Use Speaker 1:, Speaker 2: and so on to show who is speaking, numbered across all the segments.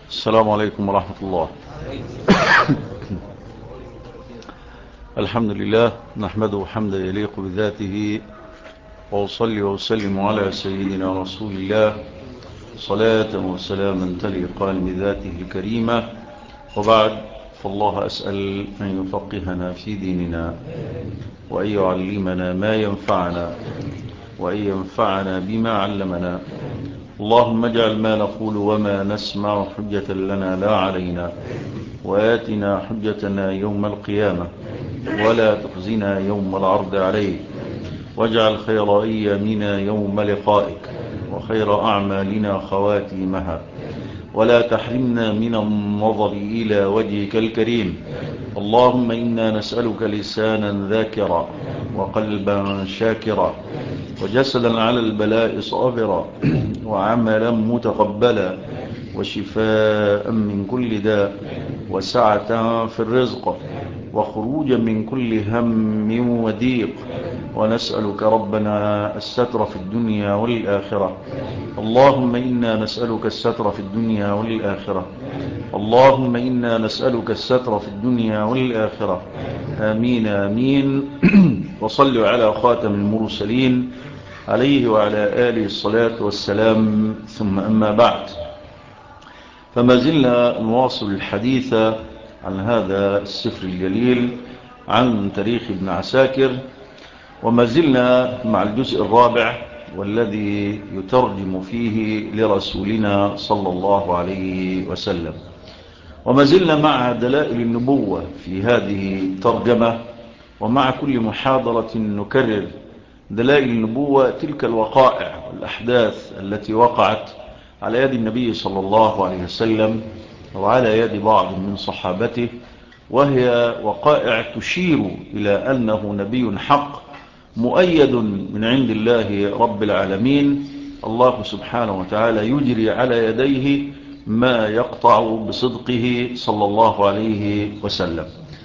Speaker 1: السلام عليكم ورحمة الله. الحمد لله نحمده حمدا يليق بذاته، وأصلي وأسلم على سيدنا رسول الله صلاة وسلاما تليقان بذاته الكريمة، وبعد، فالله أسأل أن يفقهنا في ديننا، وأن يعلمنا ما ينفعنا، وأن ينفعنا بما علمنا. اللهم اجعل ما نقول وما نسمع حجة لنا لا علينا، وآتنا حجتنا يوم القيامة، ولا تخزنا يوم العرض عليك، واجعل خير أيامنا يوم لقائك، وخير أعمالنا خواتيمها، ولا تحرمنا من النظر إلى وجهك الكريم. اللهم إنا نسألك لسانا ذاكرا، وقلبا شاكرا، وجسدا على البلاء صابرا، وعملا متقبلا، وشفاء من كل داء، وسعة في الرزق، وخروجا من كل هم وضيق. ونسألك ربنا الستر في الدنيا والآخرة. اللهم إنا نسألك الستر في الدنيا والآخرة. اللهم إنا نسألك الستر في الدنيا والآخرة. آمين آمين. وصلوا على خاتم المرسلين عليه وعلى آله الصلاة والسلام، ثم أما بعد، فما زلنا نواصل الحديث عن هذا السفر الجليل عن تاريخ ابن عساكر، وما زلنا مع الجزء الرابع والذي يترجم فيه لرسولنا صلى الله عليه وسلم، وما زلنا مع دلائل النبوة في هذه الترجمة. ومع كل محاضرة نكرر دلائل النبوة، تلك الوقائع والأحداث التي وقعت على يد النبي صلى الله عليه وسلم وعلى يد بعض من صحابته، وهي وقائع تشير إلى أنه نبي حق مؤيد من عند الله رب العالمين. الله سبحانه وتعالى يجري على يديه ما يقطع بصدقه صلى الله عليه وسلم.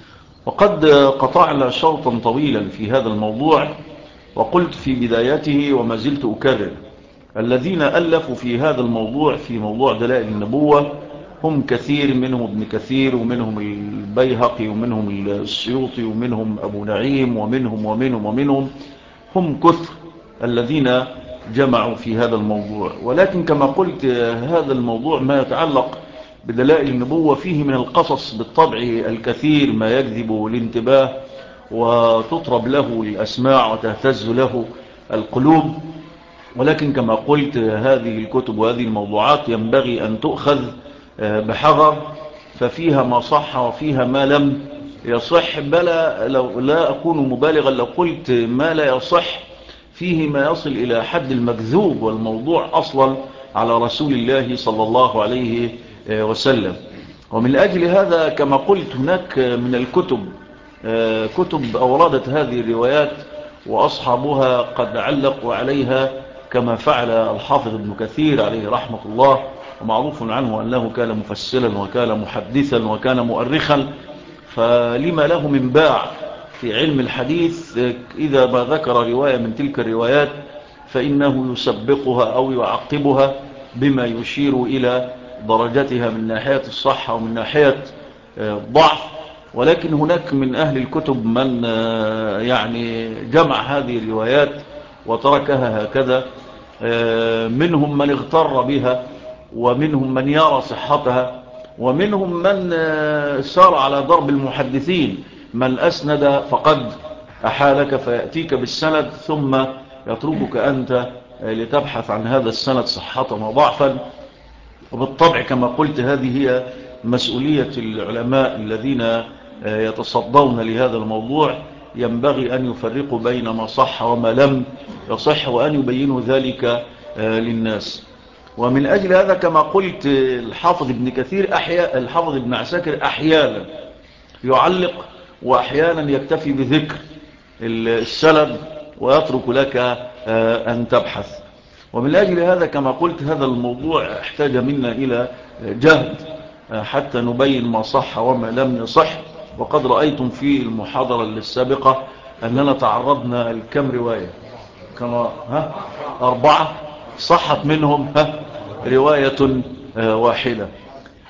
Speaker 1: وقد قطعنا شوطا طويلا في هذا الموضوع، وقلت في بدايته وما زلت أكرر: الذين ألفوا في هذا الموضوع، في موضوع دلائل النبوة، هم كثير، منهم ابن كثير، ومنهم البيهقي، ومنهم السيوطي، ومنهم أبو نعيم، ومنهم هم كثر الذين جمعوا في هذا الموضوع. ولكن كما قلت، هذا الموضوع ما يتعلق بدلائل النبوة فيه من القصص بالطبع الكثير ما يجذب الانتباه، وتطرب له الأسماع، وتهتز له القلوب. ولكن كما قلت، هذه الكتب وهذه الموضوعات ينبغي أن تؤخذ بحذر، ففيها ما صح وفيها ما لم يصح. بل لو لا أكون مبالغا لو قلت ما لا يصح فيه ما يصل إلى حد المكذوب والموضوع أصلا على رسول الله صلى الله عليه وسلم. ومن أجل هذا كما قلت، هناك من الكتب كتب أوردت هذه الروايات، وأصحابها قد علقوا عليها كما فعل الحافظ ابن كثير عليه رحمة الله، ومعروف عنه أنه كان مفسلا وكان محدثا وكان مؤرخا، فلما له من باع في علم الحديث إذا ما ذكر رواية من تلك الروايات فإنه يسبقها أو يعقبها بما يشير إلى درجتها من ناحية الصحة ومن ناحية ضعف. ولكن هناك من أهل الكتب من يعني جمع هذه الروايات وتركها هكذا، منهم من اغتر بها، ومنهم من يرى صحتها، ومنهم من سار على ضرب المحدثين: من أسند فقد أحالك فيأتيك بالسند ثم يتركك أنت لتبحث عن هذا السند صحة وضعفا. وبالطبع كما قلت، هذه هي مسؤولية العلماء الذين يتصدون لهذا الموضوع. ينبغي أن يفرقوا بين ما صح وما لم يصح، وأن يبينوا ذلك للناس. ومن أجل هذا كما قلت، الحافظ ابن كثير الحافظ ابن عساكر أحيانا يعلق، وأحيانا يكتفي بذكر السند ويترك لك أن تبحث. ومن أجل هذا كما قلت، هذا الموضوع احتاج منا إلى جهد حتى نبين ما صح وما لم يصح. وقد رأيتم في المحاضرة السابقة أننا تعرضنا لكم رواية، كما 4 صحت منهم رواية واحدة.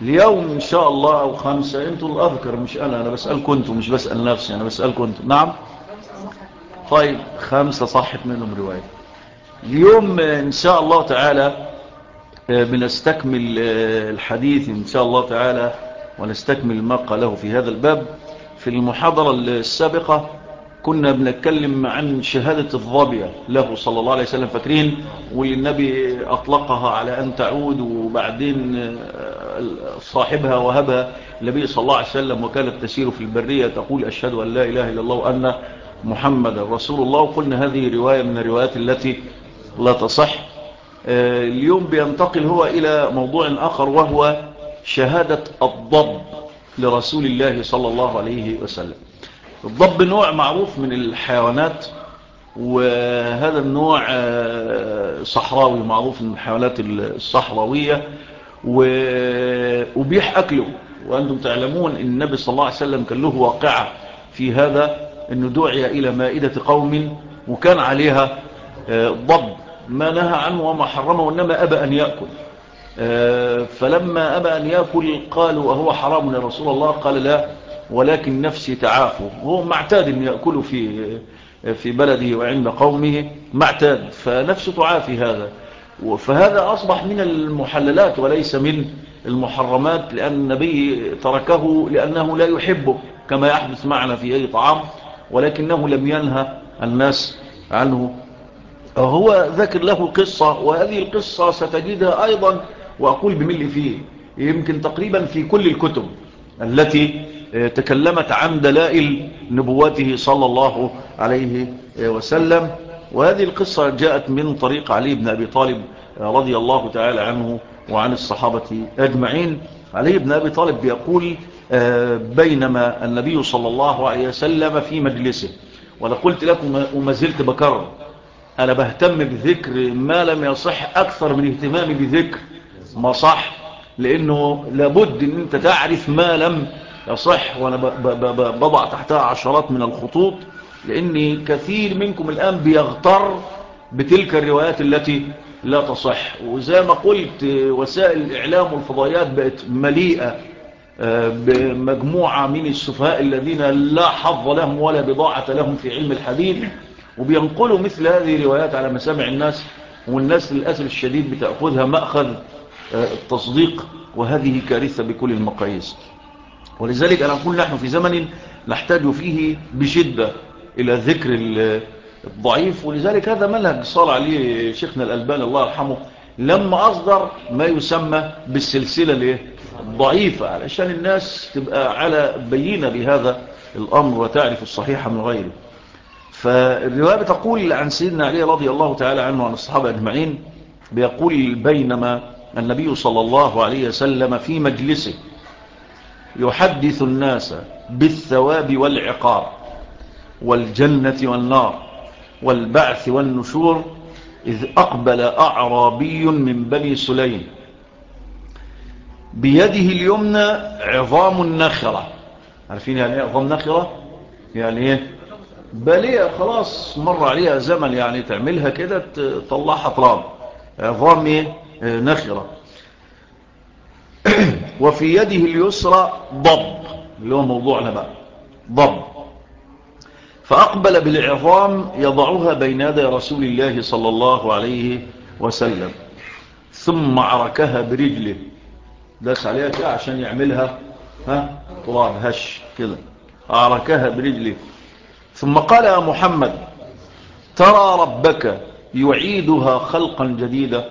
Speaker 1: اليوم إن شاء الله أو 5. أنتوا الأذكر مش أنا بسألكم أنتوا، مش بسأل نفسي، أنا بسألكم أنتوا. نعم. طيب 5 صحت منهم رواية. اليوم إن شاء الله تعالى بنستكمل الحديث إن شاء الله تعالى، ونستكمل ما قاله في هذا الباب. في المحاضرة السابقة كنا بنتكلم عن شهادة الظابية له صلى الله عليه وسلم، فاكرين؟ واللي النبي أطلقها على أن تعود، وبعدين صاحبها وهبها النبي صلى الله عليه وسلم، وكانت تسير في البرية تقول أشهد أن لا إله إلا الله وأن محمد رسول الله. وقلنا هذه رواية من الروايات التي لا تصح. اليوم بينتقل هو إلى موضوع آخر، وهو شهادة الضب لرسول الله صلى الله عليه وسلم. الضب نوع معروف من الحيوانات، وهذا النوع صحراوي معروف من الحيوانات الصحراوية، وبيح أكله. وأنتم تعلمون أن النبي صلى الله عليه وسلم كان له واقعة في هذا، أنه دعي إلى مائدة قوم وكان عليها ضب، ما نهى عنه وما حرمه، وإنما أبى أن يأكل. فلما أبى أن يأكل قالوا وهو حرام يا رسول الله؟ قال لا، ولكن نفسي تعافوا. هو معتاد أن يأكل في بلده وعند قومه، معتاد، فنفسه تعافي هذا. فهذا أصبح من المحللات وليس من المحرمات، لأن النبي تركه لأنه لا يحبه كما يحدث معنا في أي طعام، ولكنه لم ينهى الناس عنه. هو ذكر له قصة، وهذه القصة ستجدها أيضا، وأقول بملء فيه، يمكن تقريبا في كل الكتب التي تكلمت عن دلائل نبوته صلى الله عليه وسلم. وهذه القصة جاءت من طريق علي بن أبي طالب رضي الله تعالى عنه وعن الصحابة أجمعين. علي بن أبي طالب بيقول بينما النبي صلى الله عليه وسلم في مجلسه، وأنا قلت لكم وما زلت بكرر، أنا بهتم بذكر ما لم يصح أكثر من اهتمامي بذكر ما صح، لأنه لابد أن أنت تعرف ما لم يصح، وأنا بضع تحتها عشرات من الخطوط، لأن كثير منكم الآن بيغتر بتلك الروايات التي لا تصح. وزي ما قلت وسائل الإعلام والفضائيات بقت مليئة بمجموعة من السفهاء الذين لا حظ لهم ولا بضاعة لهم في علم الحديث، وبينقلوا مثل هذه الروايات على مسامع الناس، والناس للأسف الشديد بتأخذها مأخذ التصديق، وهذه كارثة بكل المقاييس. ولذلك أنا أقول نحن في زمن نحتاج فيه بشدة إلى ذكر الضعيف، ولذلك هذا منهج صار عليه شيخنا الألباني الله يرحمه لما أصدر ما يسمى بالسلسلة الضعيفة، علشان الناس تبقى على بينة بهذا الأمر وتعرف الصحيح من غيره. فالرواية بتقول عن سيدنا علي رضي الله تعالى عنه وعن الصحابة أجمعين، بيقول بينما النبي صلى الله عليه وسلم في مجلسه يحدث الناس بالثواب والعقاب والجنة والنار والبعث والنشور، إذ أقبل أعرابي من بني سليم بيده اليمنى عظام النخرة. عارفين يعني ايه عظام نخرة؟ يعني ايه؟ بالية خلاص مر عليها زمن، يعني تعملها كده تطلعها تراب، عظام ايه؟ نخرة. وفي يده اليسرى ضب، اللي هو موضوعنا بقى، ضب. فأقبل بالعظام يضعها بين يدي رسول الله صلى الله عليه وسلم، ثم عركها برجله، داس عليها كده عشان يعملها تراب هش كده، عركها برجله. ثم قال يا محمد ترى ربك يعيدها خلقا جديدا؟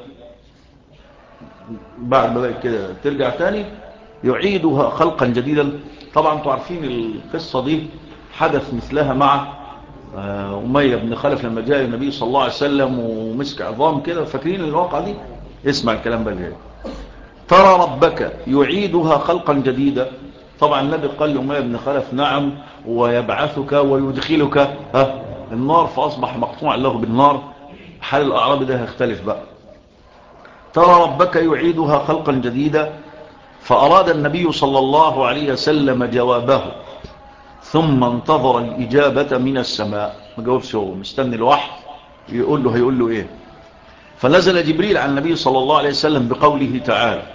Speaker 1: بعد ما كده ترجع تاني يعيدها خلقا جديدا. طبعا انتوا عارفين القصة دي حدث مثلها مع أمية بن خلف لما جاء النبي صلى الله عليه وسلم ومسك عظام كده، فاكرين الواقع دي؟ اسمع الكلام بقى جاي. ترى ربك يعيدها خلقا جديدا. طبعا النبي قال لأمية بن خلف نعم، ويبعثك ويدخلك النار، فأصبح مقطوع له بالنار. حال الأعراب ده هيختلف بقى. ترى ربك يعيدها خلقا جديدا. فأراد النبي صلى الله عليه وسلم جوابه، ثم انتظر الإجابة من السماء. ما جاوبش، هو مستني الوحي هيقول له ايه. فنزل جبريل على النبي صلى الله عليه وسلم بقوله تعالى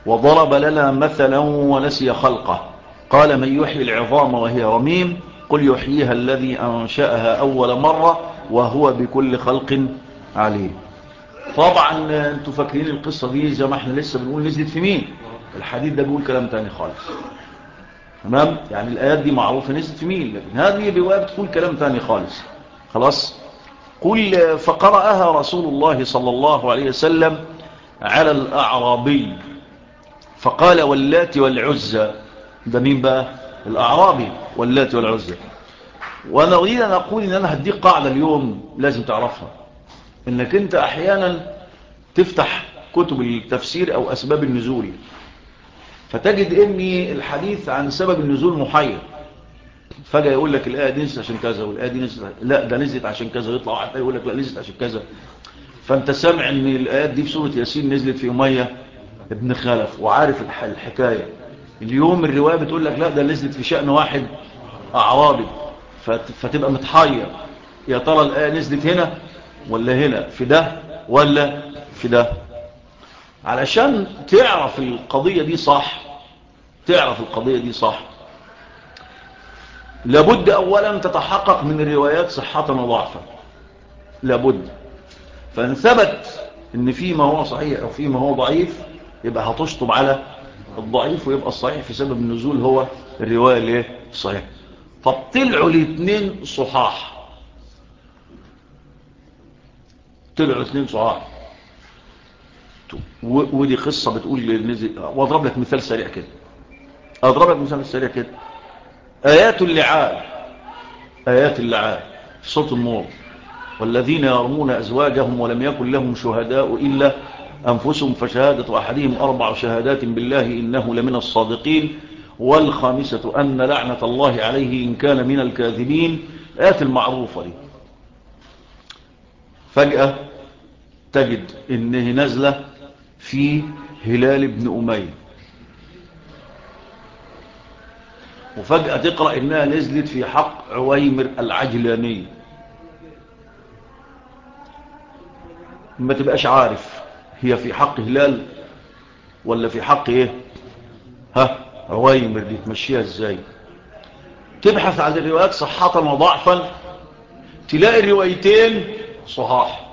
Speaker 1: وضرب لنا مثلا ونسي خلقه قال من يحيي العظام وهي رميم قل يحييها الذي أنشأها أول مرة وهو بكل خلق عليم. طبعا انتوا فاكرين القصة دي زي ما احنا لسه بنقول نزلت في مين؟ الحديث ده بيقول كلام تاني خالص. تمام؟ يعني الآيات دي معروفة نزلت في مين، لكن هذه الرواية بتقول كلام تاني خالص. خلاص؟ قل فقرأها رسول الله صلى الله عليه وسلم على الأعرابي فقال واللات والعزى. ده مين بقى؟ الأعرابي واللات والعزى. وأنا أريد أن أقول إن أنا هديك قاعدة اليوم لازم تعرفها، إنك أنت أحيانا تفتح كتب التفسير أو أسباب النزول فتجد إن الحديث عن سبب النزول محير. فجأة يقول لك الآية دي نزلت عشان كذا والآية دي نزلت، لا ده نزلت عشان كذا، يطلع واحد يقول لك لا نزلت عشان كذا. فأنت سامع إن الآيات دي في سورة ياسين نزلت في أمية ابن خلف وعارف الحكاية. اليوم الرواية بتقول لك لا ده نزلت في شأن واحد أعرابي، فتبقى متحير يا ترى الآية نزلت هنا ولا هنا، في ده ولا في ده. علشان تعرف القضية دي صح، تعرف القضية دي صح، لابد أولا تتحقق من الروايات صحة وضعفا، لابد. فإن ثبت إن في ما هو صحيح أو في ما هو ضعيف يبقى هتشطب على الضعيف، ويبقى الصحيح في سبب النزول هو الرواية اللي صحيح. طب طلعوا الاثنين صحاح، طلعوا الاثنين صحاح، ودي قصة بتقول نزل. واضرب لك مثال سريع كده، اضرب لك مثال سريع كده. آيات اللعان، آيات اللعان في سورة النور والذين يرمون أزواجهم ولم يكن لهم شهداء إلا أنفسهم فشهادة أحدهم 4 شهادات بالله إنه لمن الصادقين والخامسة أن لعنة الله عليه إن كان من الكاذبين. آيات المعروفة دي فجأة تجد إنه نزلة في هلال بن أمية، وفجأة تقرأ إنها نزلت في حق عويمر العجلاني. ما تبقاش عارف هي في حق هلال ولا في حق ايه عويمر دي، تمشيها ازاي؟ تبحث عن الروايات صحة وضعفا تلاقي الروايتين صحاح.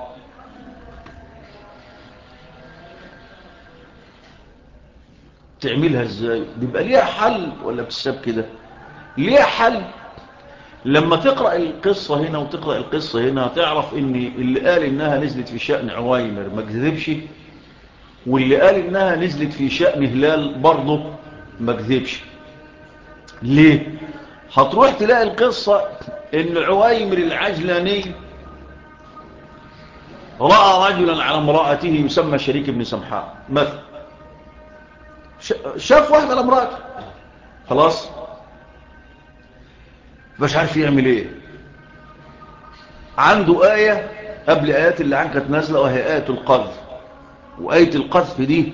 Speaker 1: تعملها ازاي؟ بيبقى ليها حل ولا بتساب كده؟ ليها حل. لما تقرأ القصة هنا وتقرأ القصة هنا تعرف ان اللي قال انها نزلت في شأن عويمر ما كذبش، واللي قال انها نزلت في شأن هلال برضه ما كذبش. ليه؟ هتروح تلاقي القصة ان عويمر العجلاني رأى رجلا على امرأته يسمى شريك بن سمحاء مثلا، شاف واحد على امرأته خلاص مش عارف يعمل ايه. عنده آية قبل آيات اللي عنك نازلة وهي آية القذف، وآية القذف دي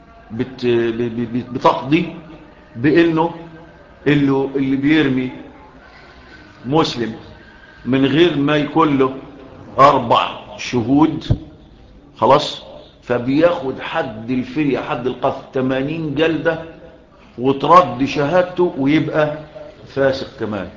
Speaker 1: بتقضي بأنه اللي بيرمي مسلم من غير ما يكون له 4 شهود خلاص فبياخد حد الفرية حد القذف 80 جلدة وترد شهادته ويبقى فاسق كمان.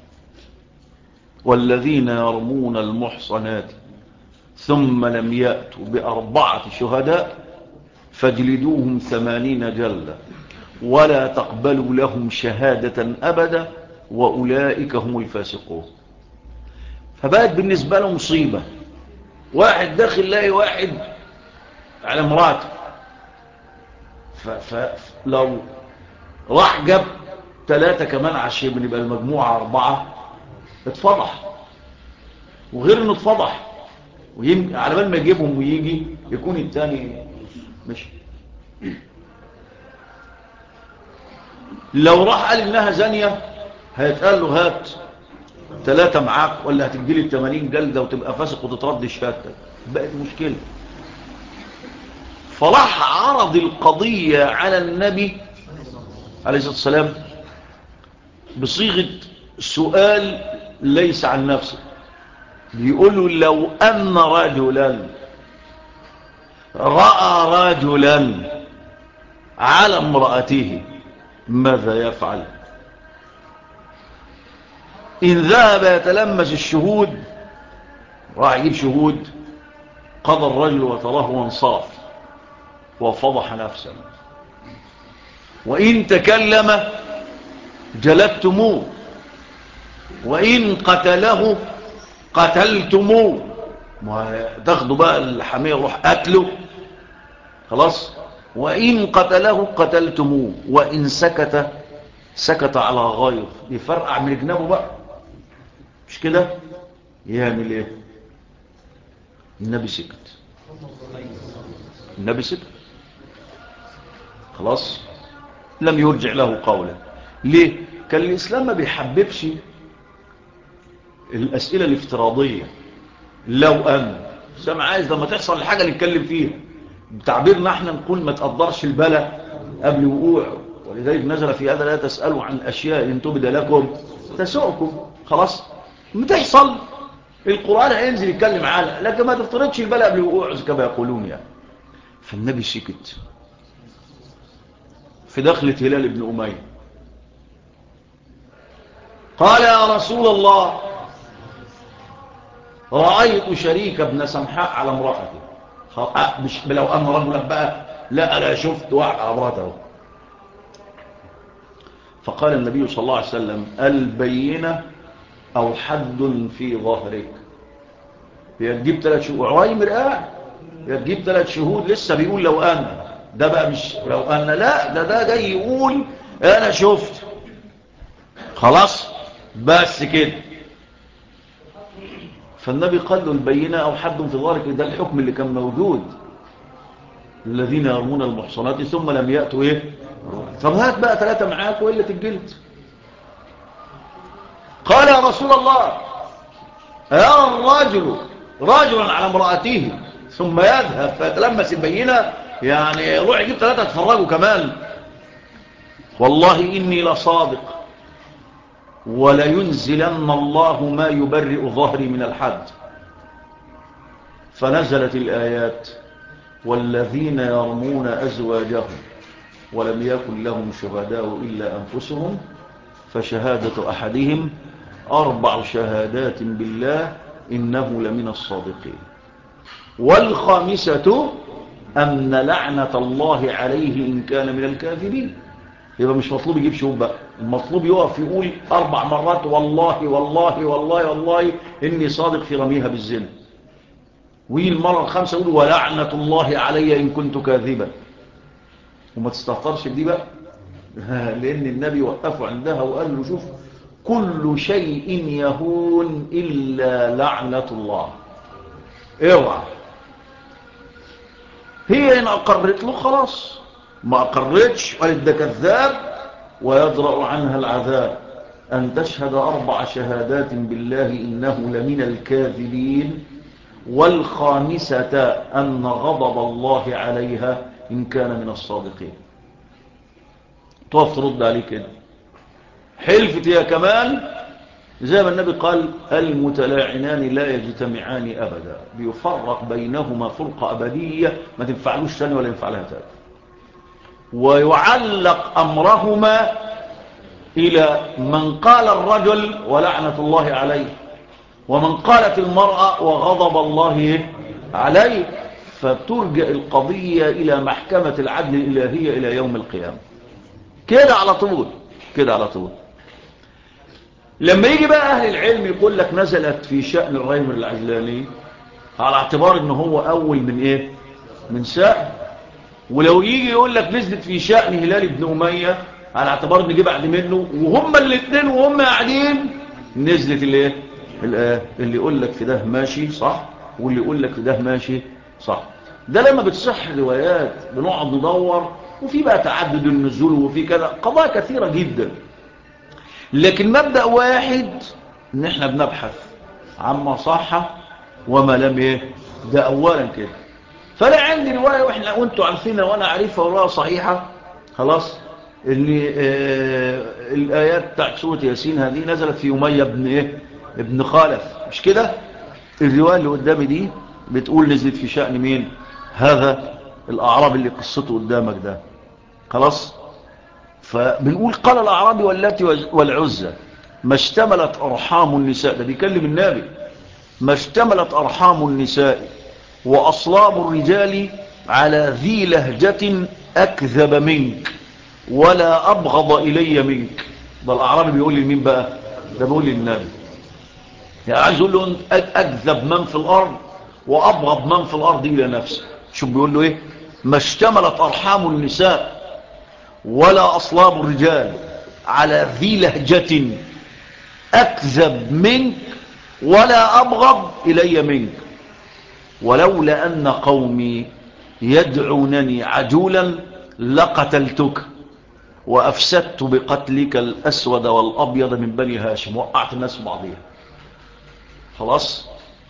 Speaker 1: والذين يرمون المحصنات ثم لم يأتوا ب4 شهداء فاجلدوهم 80 جلدة ولا تقبلوا لهم شهادة أبدا وأولئك هم الفاسقون. فبقت بالنسبة له مصيبة، واحد داخل لاقي واحد على مراته، فلو راح جاب 3 كمان عشان يبقى المجموعة 4 اتفضح. وغير انه اتفضح على بال ما يجيبهم ويجي يكون الثاني مش. لو راح قال انها زانية هيتقال له هات 3 معاك ولا هتجيلي 80 جلدة وتبقى فاسق وتترد شهادتك. بقت مشكلة. فراح عرض القضية على النبي عليه الصلاة والسلام بصيغة سؤال ليس عن نفسه. بيقولوا لو أن رجلا رأى رجلا على امرأته ماذا يفعل؟ إن ذهب يتلمس الشهود، راح يجيب شهود، قضى الرجل وتراه وانصاف وفضح نفسه. وإن تكلم جلدتموه، وإن قتله قتلتموه. تاخدوا بقى الحمية وروح قتله، خلاص. وإن قتله قتلتموه، وإن سكت سكت على غير. يفرقع من جنابه بقى، مش كده؟ يعمل ايه؟ النبي سكت، النبي سكت، خلاص، لم يرجع له قولا. ليه؟ كان الإسلام ما بيحببش الأسئلة الافتراضية. لو أن سامع عايز لما تحصل الحاجة نتكلم فيها، بتعبيرنا احنا نقول ما تقدرش البلاء قبل وقوعه. ولذلك نزل في هذا لا تسألوا عن أشياء إن تبد لكم تسؤكم. خلاص، بتحصل القرآن هينزل يتكلم عنها، لكن ما تفترضش البلاء قبل وقوعه كما يقولون يعني. فالنبي سكت في دخلة هلال بن أمية. قال يا رسول الله رأيت شريك ابن سمحاء على امرأته. مش لو أن رجلا بقى، لا أنا شفت واحد على امرأته. فقال النبي صلى الله عليه وسلم البينة أو حد في ظهرك. يجيب 3 شهود عواي مرآة، يجيب 3 شهود. لسه بيقول لو أنا، ده بقى مش لو أنا، لا ده جاي يقول أنا شفت. خلاص بس كده. فالنبي قال له البينة أو حد في ظهرك، ده الحكم اللي كان موجود، الذين يرمون المحصنات ثم لم يأتوا ايه. طب هات بقى 3 معاك وإلا الجلد. قال يا رسول الله يا الرجل رجلا على امرأته ثم يذهب فيتلمس البينة، يعني يروح يجيب 3 تفرجوا كمان. والله إني لصادق ولينزلن الله ما يبرئ ظهري من الحد. فنزلت الآيات والذين يرمون أزواجهم ولم يكن لهم شهداء إلا أنفسهم فشهادة أحدهم 4 شهادات بالله إنه لمن الصادقين. والخامسة أن لعنة الله عليه إن كان من الكاذبين. يبقى مش مطلوب يجيب شهود بقى، المطلوب يقف يقول 4 مرات والله والله والله والله إني صادق في رميها بالزنا. ويجي المرة ال5 يقول ولعنة الله علي إن كنت كاذبا. وما تستهترش بدي بقى، لأن النبي وقفوا عندها وقال له شوف كل شيء يهون إلا لعنة الله. اوعى. هي إن أقرت له خلاص، ما أقرتش قالت ده كذاب ويدرأ عنها العذاب. أن تشهد 4 شهادات بالله إنه لمن الكاذبين. والخامسة أن غضب الله عليها إن كان من الصادقين. تقف ترد عليه كده. حلفت هي كمان زي ما النبي قال المتلاعنان لا يجتمعان أبدا، بيفرق بينهما فرقة أبدية ما تنفعلوش ثاني ولا ينفع لها ثاني. ويعلق أمرهما إلى من قال الرجل ولعنة الله عليه، ومن قالت المرأة وغضب الله عليه. فترجع القضية إلى محكمة العدل الإلهية إلى يوم القيامة. كده على طول، كده على طول. لما يجي بقى أهل العلم يقول لك نزلت في شأن الريمر العجلاني على اعتبار إنه هو أول من إيه؟ من ساعة. ولو يجي يقول لك نزلت في شأن هلال بن أمية على اعتبار إن جه بعد منه، وهم الاثنين وهم قاعدين نزلت الإيه؟ اللي يقول لك في ده ماشي صح، واللي يقول لك في ده ماشي صح. ده لما بتصح روايات بنقعد ندور، وفي بقى تعدد النزول وفي كذا قضايا كثيرة جدا. لكن مبدأ واحد ان احنا بنبحث عما صح وما لم ايه. ده اولا كده. فانا عندي رواية واحنا وانتوا عارفينها وانا عارفها رواية صحيحة خلاص، اللي الايات بتاعت سورة ياسين هذه نزلت في أمية بن ايه ابن خالف، مش كده؟ الرواية اللي قدامي دي بتقول نزلت في شأن مين؟ هذا الاعراب اللي قصته قدامك ده. خلاص. فبنقول قال الأعرابي واللات والعزى ما اشتملت أرحام النساء، ده بيكلم النبي، ما اشتملت أرحام النساء وأصلاب الرجال على ذي لهجة أكذب منك ولا أبغض إلي منك. ده الأعرابي بيقول لي مين بقى؟ ده بيقول لي النبي. يعني عايز يقول له أكذب من في الأرض وأبغض من في الأرض إلى نفسه. شو بيقول له إيه؟ ما اشتملت أرحام النساء ولا أصلاب الرجال على ذي لهجة أكذب منك ولا أبغض إلي منك، ولولا أن قومي يدعونني عجولا لقتلتك وأفسدت بقتلك الأسود والأبيض من بني هاشم، وقعت الناس بعضيها. خلاص.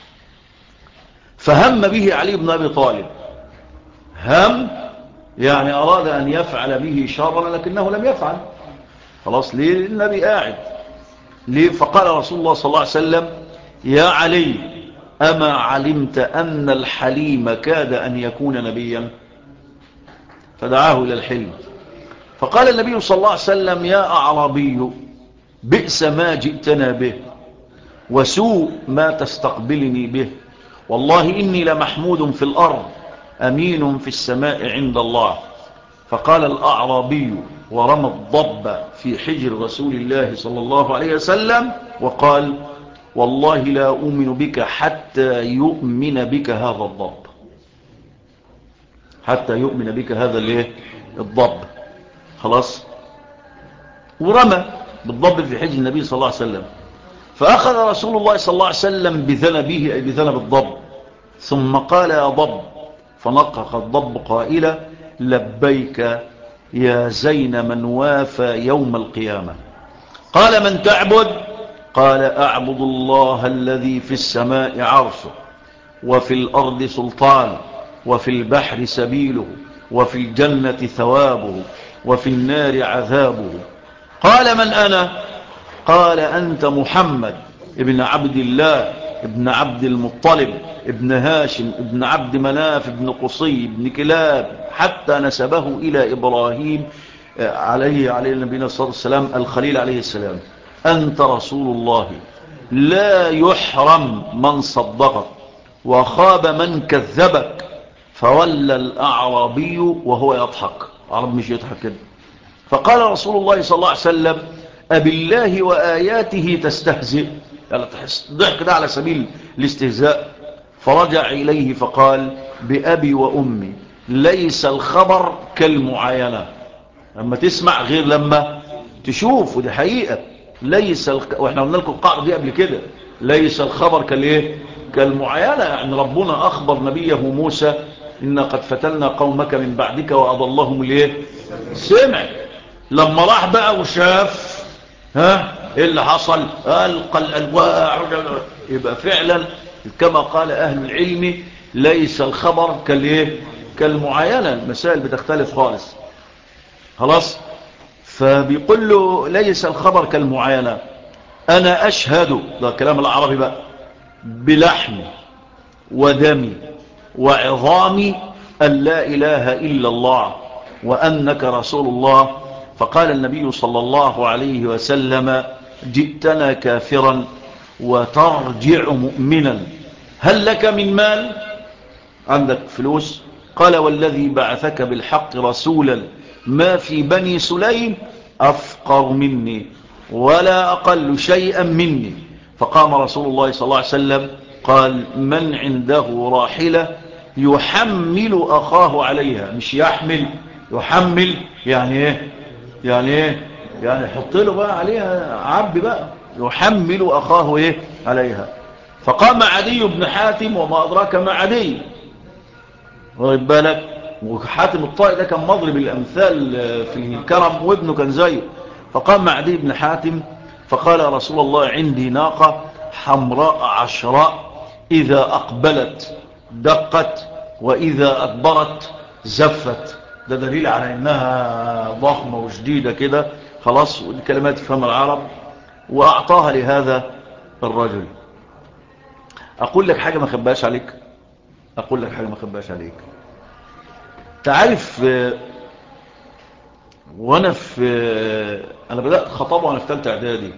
Speaker 1: فهم به علي بن أبي طالب، هم يعني أراد أن يفعل به شرا لكنه لم يفعل. خلاص. ليه؟ النبي قاعد. ليه؟ فقال رسول الله صلى الله عليه وسلم يا علي أما علمت أن الحليم كاد أن يكون نبيا؟ فدعاه إلى الحلم. فقال النبي صلى الله عليه وسلم يا أعرابي بئس ما جئتنا به وسوء ما تستقبلني به، والله إني لمحمود في الأرض أمين في السماء عند الله. فقال الأعرابي ورمى الضب في حجر رسول الله صلى الله عليه وسلم وقال والله لا أؤمن بك حتى يؤمن بك هذا الضب، حتى يؤمن بك هذا الضب. خلاص. ورمى بالضب في حجر النبي صلى الله عليه وسلم. فأخذ رسول الله صلى الله عليه وسلم بذنبه أي بذنب الضب، ثم قال يا ضب، فنقق الضب قائلا لبيك يا زين من وافى يوم القيامة. قال من تعبد؟ قال أعبد الله الذي في السماء عرشه وفي الأرض سلطان وفي البحر سبيله وفي الجنة ثوابه وفي النار عذابه. قال من أنا؟ قال أنت محمد ابن عبد الله ابن عبد المطلب ابن هاشم ابن عبد مناف ابن قصي ابن كلاب، حتى نسبه إلى إبراهيم عليه النبي صلى الله عليه وسلم الخليل عليه السلام. أنت رسول الله لا يحرم من صدقك وخاب من كذبك. فولى الأعرابي وهو يضحك، العرب مش يضحك كده. فقال رسول الله صلى الله عليه وسلم أبالله وآياته تستهزئ؟ ضحك ده على سبيل الاستهزاء. فرجع إليه فقال بأبي وأمي ليس الخبر كالمعاينة، لما تسمع غير لما تشوف، ودي حقيقة. واحنا قلنا لكم القاعدة دي قبل كده، ليس الخبر كالمعاينة. يعني ربنا أخبر نبيه موسى إن قد فتلنا قومك من بعدك وأضلهم سمع. لما راح بقى وشاف ايه اللي حصل؟ ألقى الألواح. يبقى فعلا كما قال أهل العلم ليس الخبر كالمعاينة، المسائل بتختلف خالص. خلاص. فبيقول له ليس الخبر كالمعاينة، أنا أشهد، ده كلام العربي بقى، بلحمي ودمي وعظامي أن لا إله إلا الله وأنك رسول الله. فقال النبي صلى الله عليه وسلم جئتنا كافرا وترجع مؤمنا، هل لك من مال؟ عندك فلوس؟ قال والذي بعثك بالحق رسولا ما في بني سليم أفقر مني ولا أقل شيئا مني. فقام رسول الله صلى الله عليه وسلم قال من عنده راحلة يحمل أخاه عليها، مش يحمل، يحمل. يعني ايه؟ يعني حط له بقى عليها عبد بقى، يحمل أخاه عليها. فقام عدي بن حاتم، وما أدراك ما عدي، واخد بالك؟ وحاتم الطائي ده كان مضرب الأمثال في الكرم، وابنه كان زيه. فقام عدي بن حاتم فقال يا رسول الله عندي ناقة حمراء عشراء، إذا أقبلت دقت وإذا أدبرت زفت. ده دليل على إنها ضخمة وشديدة كده. خلاص. والكلمات فهم العرب. وأعطاها لهذا الرجل. أقول لك حاجة ما خباش عليك، تعرف وانا انا بدأت خطابه وانا في ثالثه اعدادي،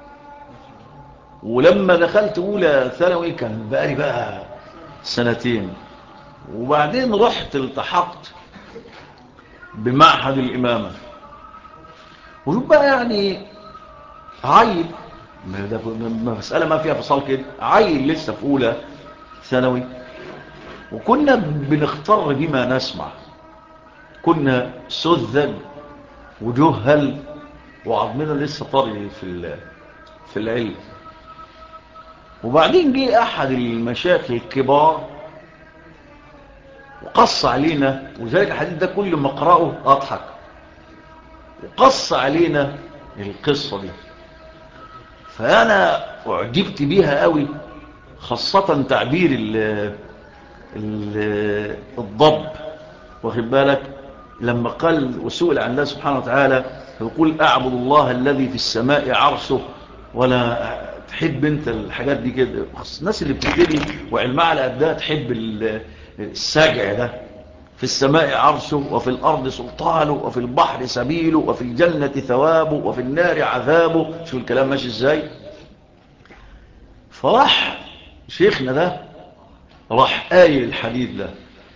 Speaker 1: ولما دخلت اولى ثانوي كان بقالي بقى سنتين، وبعدين رحت التحقت بمعهد الامامه. وشوف بقى يعني عيل، ده مسألة ما فيها فصال كده، عيل لسه في أولى ثانوي، وكنا بنختار بما نسمع، كنا سذج وجهل وعظمنا لسه طري في العلم. وبعدين جه أحد المشايخ الكبار وقص علينا، وذلك الحديث ده كل ما أقرأه أضحك، وقص علينا القصة دي، فأنا أعجبت بيها قوي، خاصة تعبير الضب، واخد بالك، لما قال وسئل عن الله سبحانه وتعالى يقول أعبد الله الذي في السماء عرشه. ولا تحب انت الحاجات دي كده، الناس اللي بتبتدي وعلمها على قدها تحب السجع ده، في السماء عرشه وفي الأرض سلطانه وفي البحر سبيله وفي الجنة ثوابه وفي النار عذابه. شو الكلام ماشي ازاي؟ فراح شيخنا ده راح قايل الحديث ده.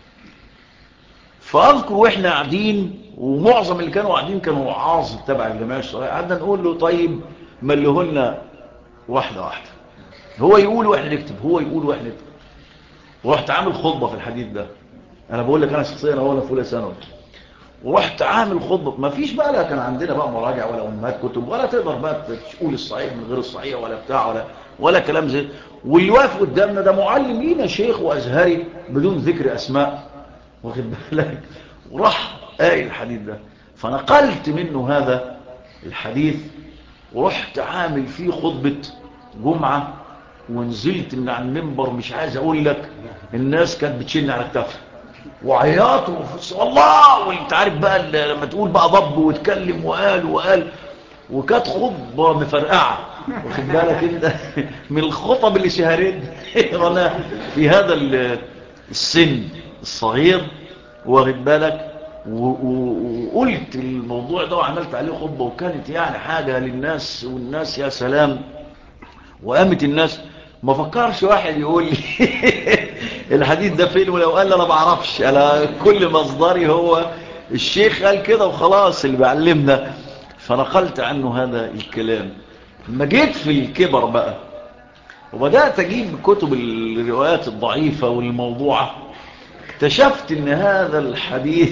Speaker 1: فأذكر وإحنا قاعدين، ومعظم اللي كانوا قاعدين كانوا وعاظ تبع الجماعة الشرعية، قعدنا نقول له طيب ملهولنا واحدة واحدة، هو يقول وإحنا نكتب، هو يقول وإحنا نكتب. ورحت عامل خطبة في الحديث ده، أنا بقول لك أنا شخصيا أولا في أولى ثانوي، ورحت عامل خطبة. ما فيش بقى، لا كان عندنا بقى مراجع ولا أمهات كتب، ولا تقدر بقى تقول الصحيح من غير الصحيح ولا بتاع ولا كلام زي. واللي واقف قدامنا ده معلم لينا، شيخ وأزهري بدون ذكر أسماء، واخد بالك، وراح قايل الحديث ده. فنقلت منه هذا الحديث ورحت عامل فيه خطبة جمعة، ونزلت من على المنبر مش عايز اقول لك، الناس كانت بتشن على كتافها وعياطوا والله، وانت عارف بقى لما تقول بقى ضب وتكلم وقال، وكانت خطبة مفرقعة، واخد بالك انت من الخطب اللي شهرت وانا في هذا السن الصغير، واخد بالك، وقلت الموضوع ده وعملت عليه خطبة، وكانت يعني حاجة للناس، والناس يا سلام، وقامت الناس. ما فكرش واحد يقول لي الحديث ده فين، ولو قال لي انا ما اعرفش، انا كل مصدري هو الشيخ قال كده وخلاص اللي بيعلمنا، فنقلت عنه هذا الكلام. لما جيت في الكبر بقى وبدأت أجيب كتب الروايات الضعيفة والموضوعة، اكتشفت ان هذا الحديث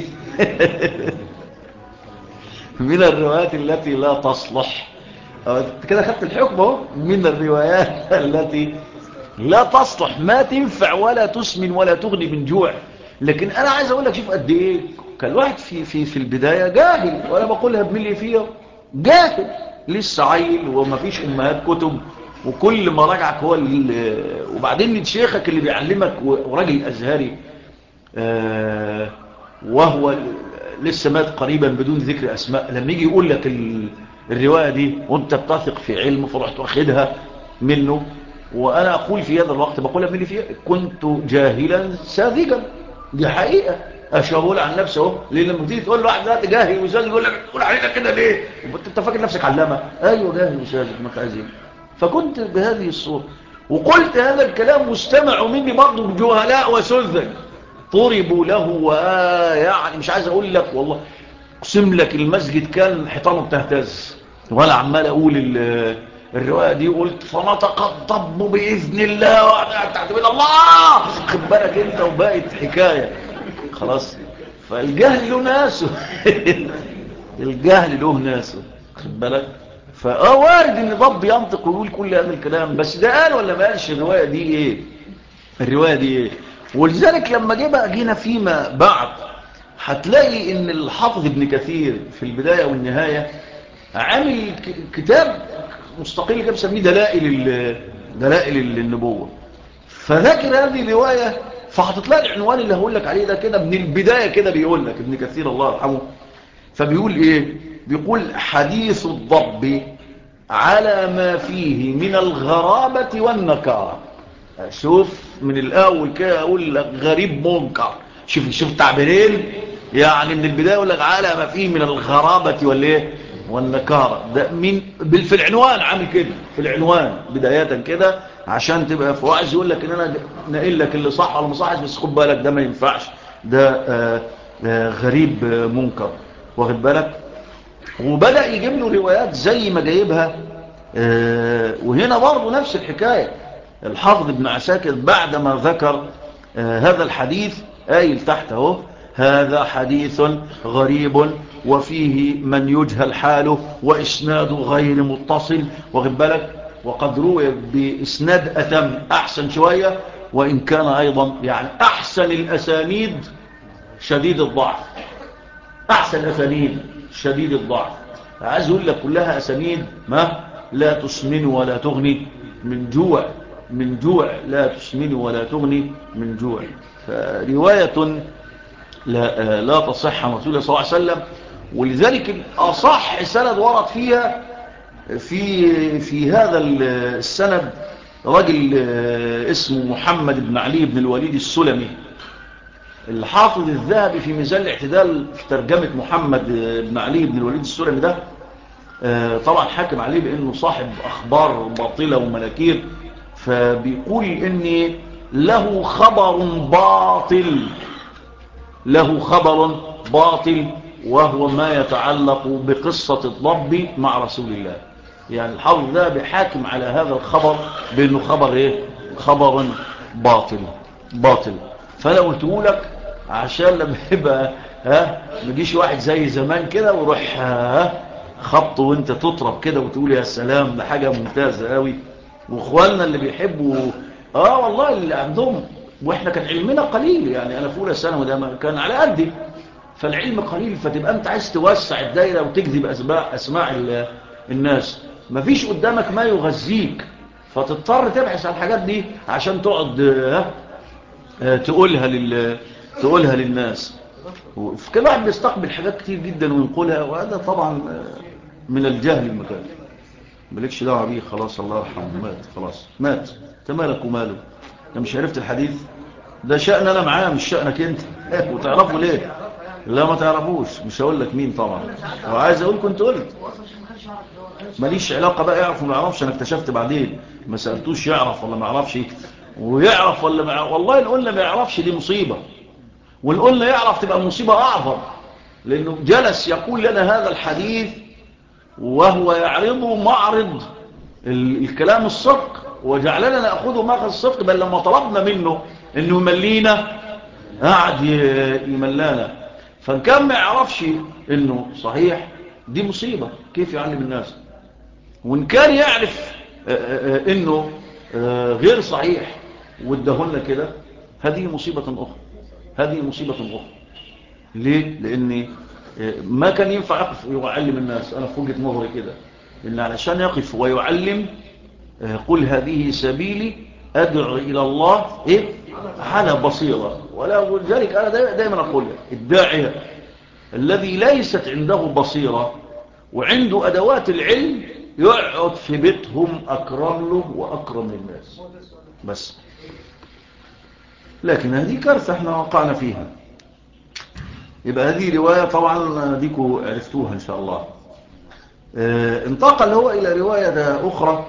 Speaker 1: من الروايات التي لا تصلح. كده خدت الحكم اهو، من الروايات التي لا تصلح، ما تنفع ولا تسمن ولا تغني من جوع. لكن انا عايز اقول لك شوف قد ايه كان الواحد في البدايه جاهل، وانا بقولها بملي فيها جاهل، لسه عيل وما فيش امهات كتب، وكل ما راجعك هو وبعدين شيخك اللي بيعلمك وراجل ازهري، وهو لسه مات قريبا بدون ذكر اسماء، لما يجي يقول لك الروايه دي وانت بتثق في علم، فرحت واخدها منه. وانا اقول في هذا الوقت بقولها من اللي فيها، كنت جاهلا ساذجا، دي حقيقه اشهر عن نفسي اهو. ليه لما تيجي تقول لواحد ده جاهل وساذج يقول لك تقول علينا كده ليه؟ انت فاكر نفسك علامه؟ ايوه جاهل وساذج، ما انت عايز ايه؟ فكنت بهذه الصوره، وقلت هذا الكلام مستمع مني برضه بجهلاء وسذج طربوا له، ويعني مش عايز اقول لك والله، اقسم لك المسجد كان حيطانه بتهتز وانا عمال اقول الروايه دي، قلت فنطق الضب باذن الله وتعتبر الله، خد بالك انت، وبقت حكايه خلاص. فالجهل له ناسه الجهل له ناسه، خد بالك. وارد ان ضب ينطق ويقول كل هذا الكلام، بس ده قال ولا ما قالش الروايه دي ايه، الروايه دي ايه. ولذلك لما جينا فيما بعد هتلاقي ان الحافظ ابن كثير في البداية والنهاية عامل كتاب مستقل كده بسميه دلائل النبوة، فذاكر هذه الرواية، فهتطلع العنوان اللي هقول لك عليه ده كده من البداية كده، بيقول لك ابن كثير الله يرحمه، فبيقول ايه، بيقول حديث الضب على ما فيه من الغرابة والنكارة. شوف من الاول كده اقول لك غريب منكر، شوف تعبيرين يعني من البداية يقول لك على ما فيه من الغرابة والايه والنكارة. ده في العنوان عامل كده، في العنوان بداية كده عشان تبقى في وعز يقول لك ان انا نقل لك اللي صح ولا ما صحش، بس خد بالك ده ما ينفعش، ده غريب منكر، واخد بالك. وبدأ يجيب له روايات زي ما جايبها وهنا برضه نفس الحكاية. الحافظ ابن عساكر بعدما ذكر هذا الحديث قايل تحت اهو: هذا حديث غريب وفيه من يجهل حاله وإسناده غير متصل، واخد بالك، وقد روي بإسناد أتم أحسن شوية، وإن كان أيضا يعني أحسن الأسانيد شديد الضعف، أحسن أسانيد شديد الضعف. عايز أقول لك كلها أسانيد ما لا تسمن ولا تغني من جوع، من جوع لا تسمن ولا تغني من جوع. فرواية لا تصح عن رسول الله صلى الله عليه وسلم. ولذلك أصح سند ورد فيها في هذا السند رجل اسمه محمد بن علي بن الوليد السلمي. الحافظ الذهبي في ميزان الاعتدال في ترجمة محمد بن علي بن الوليد السلمي ده طبعا حاكم عليه بأنه صاحب أخبار باطلة ومناكير، فبيقول إن له خبر باطل، له خبر باطل وهو ما يتعلق بقصة الضب مع رسول الله. يعني الحافظ ده بيحاكم على هذا الخبر بأنه خبر ايه؟ خبر باطل. فانا قلته لك عشان لما يبقى مجيش واحد زي زمان كده وروح خبط وانت تطرب كده وتقول يا سلام ده حاجة ممتازة قوي. واخواننا اللي بيحبوا والله اللي عندهم، واحنا كان علمنا قليل، يعني انا في اولى ثانوي ده كان على قدي، فالعلم قليل، فتبقى انت عايز توسع الدايره وتكذب اسماع الناس، مفيش قدامك ما يغذيك، فتضطر تبحث عن الحاجات دي عشان تقعد تقولها للناس. فكل واحد بيستقبل حاجات كتير جدا وينقلها، وهذا طبعا من الجهل المكان. مالكش دعوه بيه، خلاص الله يرحمه، مات خلاص، مات، انت مالك وماله؟ انت مش عرفت الحديث ده؟ شأن انا معاه مش شأنك انت. وتعرفوا ليه؟ لا ما تعرفوش، مش هقول لك مين طبعا، وعايز اقول كنت قلت ماليش علاقه بقى، يعرف وما يعرفش، انا اكتشفت بعدين، ما سالتوش يعرف ولا ما يعرفش، ويعرف ولا ما يعرف. والله اللي قلنا ما يعرفش دي مصيبه، واللي قلنا يعرف تبقى مصيبه اعظم، لانه جلس يقول لنا هذا الحديث وهو يعرضه معرض الكلام الصدق، وجعلنا ناخذه ماخذ الصدق، بل لما طلبنا منه انه يملينا قاعد يملانا. فان كان ما يعرفش انه صحيح دي مصيبه، كيف يعلم الناس؟ وان كان يعرف انه غير صحيح وادهلنا كده، هذه مصيبه اخرى، هذه مصيبه اخرى. ليه؟ لان ما كان ينفع يقف ويعلم الناس. انا في وجهه نظري كده ان علشان يقف ويعلم قل هذه سبيلي ادعو الى الله على بصيره. ولذلك انا دائما اقول الداعيه الذي ليست عنده بصيره وعنده ادوات العلم يقعد في بيتهم اكرم له واكرم للناس بس. لكن هذه كارثه احنا وقعنا فيها. يبقى هذه روايه طبعا ديكوا عرفتوها ان شاء الله. انتقل هو الى روايه اخرى،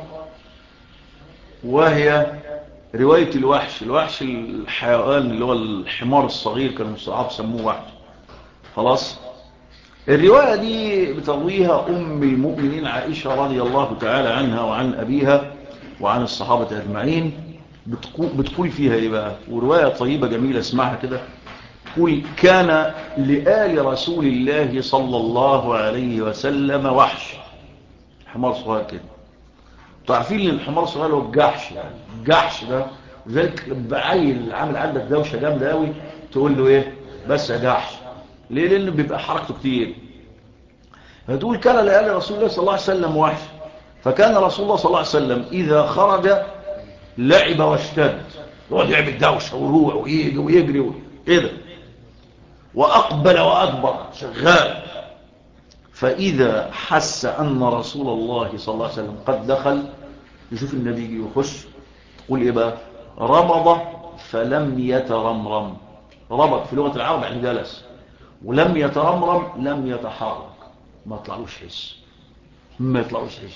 Speaker 1: وهي رواية الوحش. الوحش الحيوان اللي هو الحمار الصغير، كانوا الصحابة سموه وحش. خلاص. الرواية دي بترويها أم المؤمنين عائشة رضي الله تعالى عنها وعن أبيها وعن الصحابة أجمعين. بتقول فيها إيه بقى؟ ورواية طيبة جميلة، اسمعها كده. تقول: كان لآل رسول الله صلى الله عليه وسلم وحش، حمار صغير كده. تعرفين ان الحمار الصغير هو الجحش، يعني الجحش ده، وذلك بعيل عامل عندك دوشه جامده قوي تقول له ايه بس يا جحش. ليه؟ لانه بيبقى حركته كتير. هتقول كان لآل رسول الله صلى الله عليه وسلم وحش، فكان رسول الله صلى الله عليه وسلم اذا خرج لعب واشتد، يقعد يعمل دوشه ويروح ويجي ويجري كده، واقبل وادبر شغال. فاذا حس ان رسول الله صلى الله عليه وسلم قد دخل، يشوف النبي يجي ويخش، تقول ايه بقى؟ ربض فلم يترمرم. ربط في لغة العرب يعني جلس، ولم يترمرم، لم يتحرك، ما طلعوش حس، ما يطلعوش حس.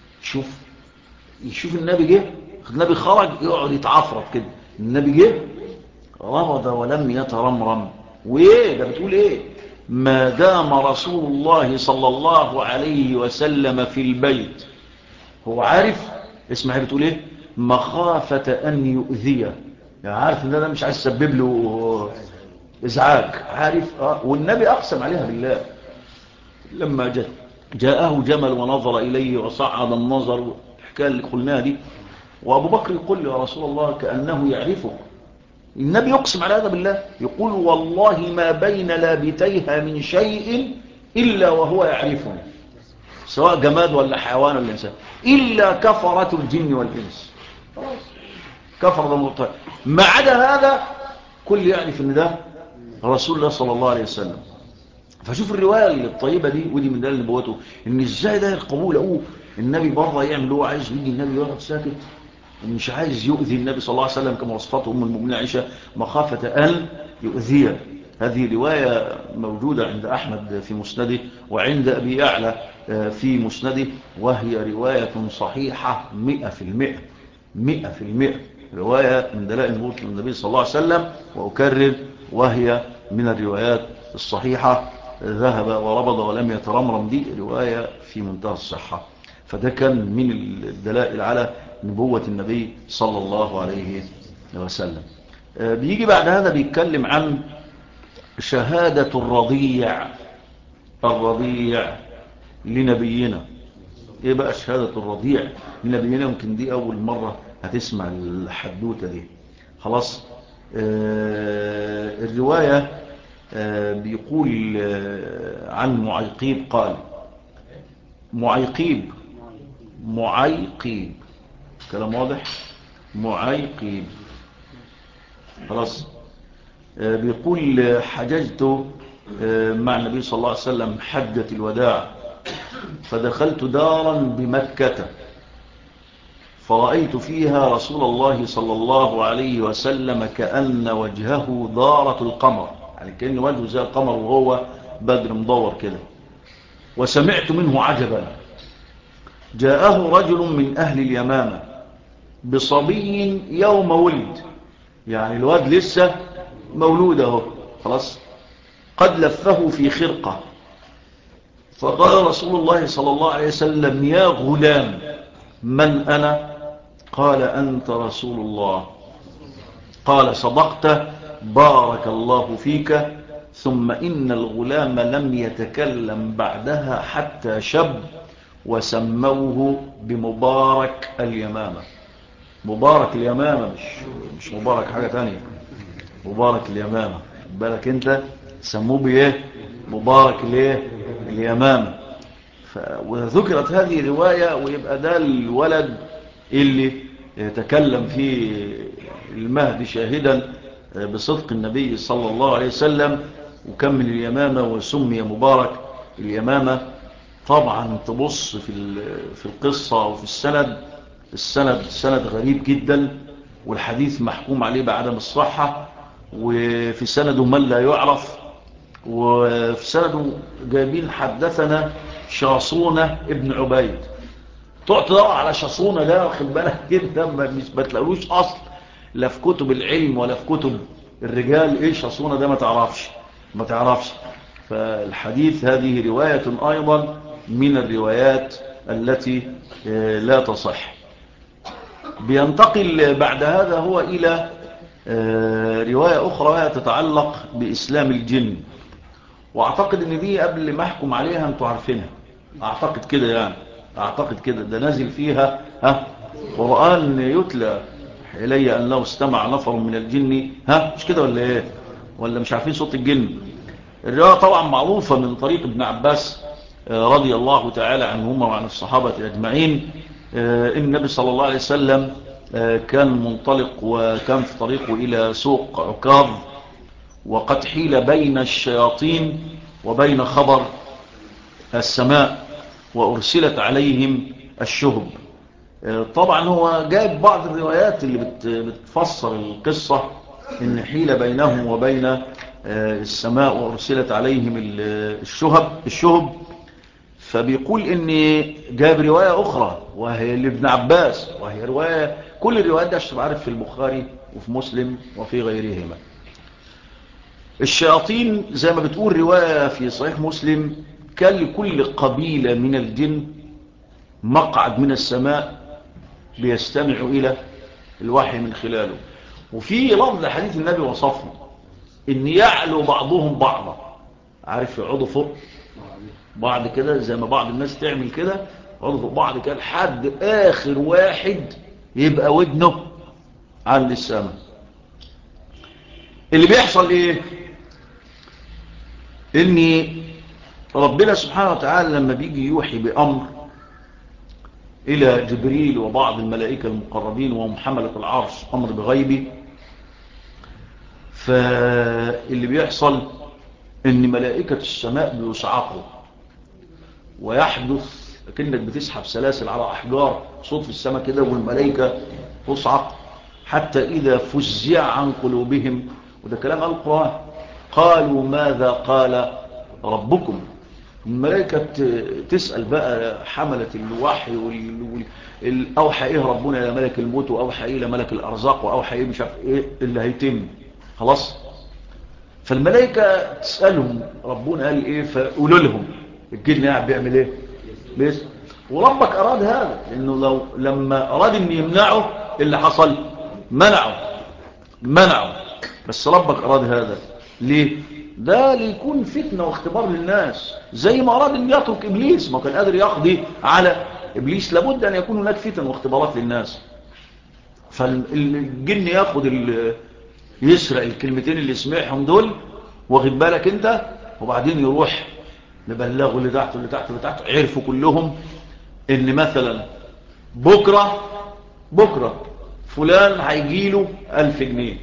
Speaker 1: يشوف النبي جه، النبي خرج يقعد يتعفرط كده، النبي جه رفض ولم يترمرم. وايه ده بتقول ايه؟ ما دام رسول الله صلى الله عليه وسلم في البيت، هو عارف، اسمع بتقول ايه، مخافة ان يؤذيه، يعني عارف ان ده مش عايز يسبب له ازعاج، عارف. والنبي اقسم عليها بالله لما جاءه جمل ونظر اليه وصعد النظر، الحكايه اللي قلناها دي، وابو بكر يقول يا رسول الله كانه يعرفه. النبي يقسم على هذا بالله، يقول والله ما بين لابتيها من شيء الا وهو يعرفني، سواء جماد ولا حيوان ولا انسان، الا كفرة الجن والانس، خلاص كفر المطلق، ما عدا هذا كل يعرف ان ده رسول الله صلى الله عليه وسلم. فشوف الروايه الطيبه دي، ودي من دليل نبوته، ان ازاي ده القبول. النبي بره يعمل هو عايز، يجي النبي يقعد ساكت ومش عايز يؤذي النبي صلى الله عليه وسلم، كما وصفته ام المؤمنين عائشه مخافه ان يؤذيه. هذه روايه موجوده عند احمد في مسنده، وعند ابي اعلى في مسنده، وهي روايه صحيحه 100%، 100% روايه من دلائل نبوه النبي صلى الله عليه وسلم. واكرر، وهي من الروايات الصحيحه، ذهب وربض ولم يترمرم، دي روايه في منتهى الصحه. فده كان من الدلائل على نبوة النبي صلى الله عليه وسلم. بيجي بعد هذا بيتكلم عن شهادة الرضيع لنبينا. ايه بقى شهادة الرضيع لنبينا؟ يمكن دي اول مرة هتسمع الحدوتة دي. خلاص. الرواية بيقول عن معيقيب قال، معيقيب كلام واضح، معيقيب. خلاص. بيقول حججت مع النبي صلى الله عليه وسلم حجة الوداع، فدخلت دارا بمكة فرأيت فيها رسول الله صلى الله عليه وسلم كأن وجهه دارة القمر، يعني كأن وجهه زي القمر وهو بدر مدور كده. وسمعت منه عجبا، جاءه رجل من أهل اليمامة بصبي يوم ولد، يعني الواد لسه مولود اهو، خلاص، قد لفه في خرقة، فقال رسول الله صلى الله عليه وسلم يا غلام من أنا؟ قال أنت رسول الله. قال صدقت، بارك الله فيك. ثم إن الغلام لم يتكلم بعدها حتى شب، وسموه بمبارك اليمامة. مبارك اليمامة، مش مبارك حاجة تانية، مبارك اليمامة، بالك انت سموه بايه؟ مبارك الايه؟ اليمامة. وذكرت هذه رواية، ويبقى ده الولد اللي يتكلم فيه المهدي شاهدا بصدق النبي صلى الله عليه وسلم، وكمل اليمامة وسمي مبارك اليمامة. طبعا تبص في القصة وفي السند غريب جدا، والحديث محكوم عليه بعدم الصحة، وفي سنده من لا يعرف، وفي سنده جايبين حدثنا شاصونة ابن عبيد. تقعد تدور على شاصونة ده، واخد بالك جدا، ما تلاقلوش اصل، لا في كتب العلم ولا في كتب الرجال. ايه شاصونة ده؟ ما تعرفش. فالحديث هذه رواية ايضا من الروايات التي لا تصح. بينتقل بعد هذا هو إلى رواية أخرى وهي تتعلق بإسلام الجن، وأعتقد أن دي قبل ما أحكم عليها أنتوا عارفينها، أعتقد كده، يعني أعتقد كده، ده نازل فيها قرآن يتلى إلي أن لو استمع نفر من الجن، مش كده ولا إيه؟ ولا مش عارفين صوت الجن؟ الرواية طبعا معروفة من طريق ابن عباس رضي الله تعالى عنهما وعن الصحابة أجمعين. النبي صلى الله عليه وسلم كان منطلق، وكان في طريقه إلى سوق عكاظ، وقد حيل بين الشياطين وبين خبر السماء، وأرسلت عليهم الشهب. طبعا هو جايب بعض الروايات اللي بتفسر القصة، إن حيل بينهم وبين السماء وأرسلت عليهم الشهب. فبيقول ان جاب رواية اخرى وهي لابن عباس، وهي رواية، كل الروايات دي عشان عارف في البخاري وفي مسلم وفي غيرهما. الشياطين زي ما بتقول رواية في صحيح مسلم كان لكل قبيلة من الجن مقعد من السماء بيستمع إلى الوحي من خلاله. وفي لفظ حديث النبي وصفه ان يعلو بعضهم بعضا، عارف يقعدوا فوق بعض كده زي ما بعض الناس تعمل كده، يقعدوا فوق بعض كده لحد اخر واحد يبقى ودنه عند السماء. اللي بيحصل ايه؟ ان ربنا سبحانه وتعالى لما بيجي يوحي بأمر إلى جبريل وبعض الملائكة المقربين وهم حملة العرش، أمر بغيبي، فاللي بيحصل إن ملائكة السماء بيصعقوا ويحدث كأنك بتسحب سلاسل على أحجار، صوت في السماء كده والملائكة تصعق، حتى إذا فزع عن قلوبهم، وده كلام القرآن، قالوا ماذا قال ربكم. الملائكة تسأل بقى حملة الوحي أوحى إيه ربنا إلى ملك الموت، وأوحى إيه إلى ملك الأرزاق، وأوحى إيه مش عارف إيه اللي هيتم خلاص. فالملائكة تسألهم ربنا قال إيه، فقولوا لهم الجن قاعد بيعمل إيه بس. وربك أراد هذا، لأنه لما أراد أن يمنعه اللي حصل منعه، بس ربك أراد هذا ليه؟ ده ليكون فتنة واختبار للناس، زي ما أراد أن يترك إبليس، ما كان قادر يقضي على إبليس، لابد أن يكون هناك فتن واختبارات للناس. فالجن ياخد يسرق الكلمتين اللي سمعهم دول، واخد بالك انت، وبعدين يروح نبلغوا اللي تحته اللي تحته اللي تحته، عرفوا كلهم ان مثلا بكرة فلان هيجيله 1000 جنيه.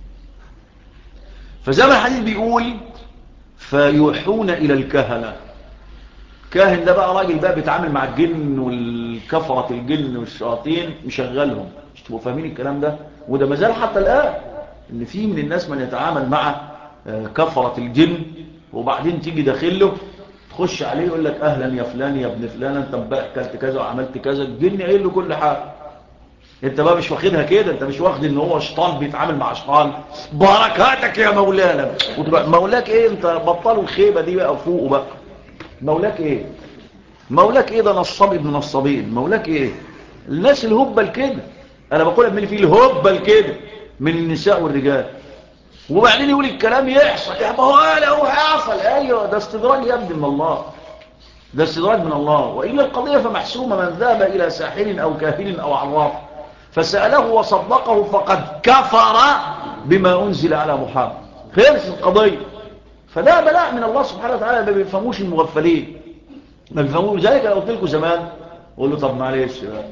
Speaker 1: فزي ما الحديث بيقول فيوحون إلى الكهنة. كاهن ده بقى راجل بقى بيتعامل مع الجن والكفرة الجن والشياطين، مشغلهم. مش تبقوا فاهمين الكلام ده؟ وده مازال حتى الآن ان في من الناس من يتعامل مع كفرة الجن، وبعدين تيجي داخله تخش عليه يقول لك اهلا يا فلان يا ابن فلان، انت امبارح اكلت كذا وعملت كذا، الجن قايل له كل حاجه. انت بقى مش واخدها كده، انت مش واخد ان هو شيطان بيتعامل مع شيطان. بركاتك يا مولانا، وتبقى مولاك ايه؟ انت بطلوا الخيبه دي بقى فوقه بقى. مولاك ايه؟ مولاك ايه؟ ده نصاب ابن نصابين. مولاك ايه؟ الناس الهبل كده، انا بقول من في الهبل كده من النساء والرجال، وبعدين يقول الكلام يحصل، يا هو قال هو حصل. ايوه ده استدراج يا ابني من الله، ده استدراج من الله. وإلا القضية فمحسومة، من ذهب إلى ساحر أو كاهن أو عراف فسأله وصدقه فقد كفر بما أنزل على محمد، خلص القضية. فده بلاء من الله سبحانه وتعالى، ما بيفهموش المغفلين، ما بيفهموش. ذلك أنا قلت لكم زمان، قول له طب معلش بقى،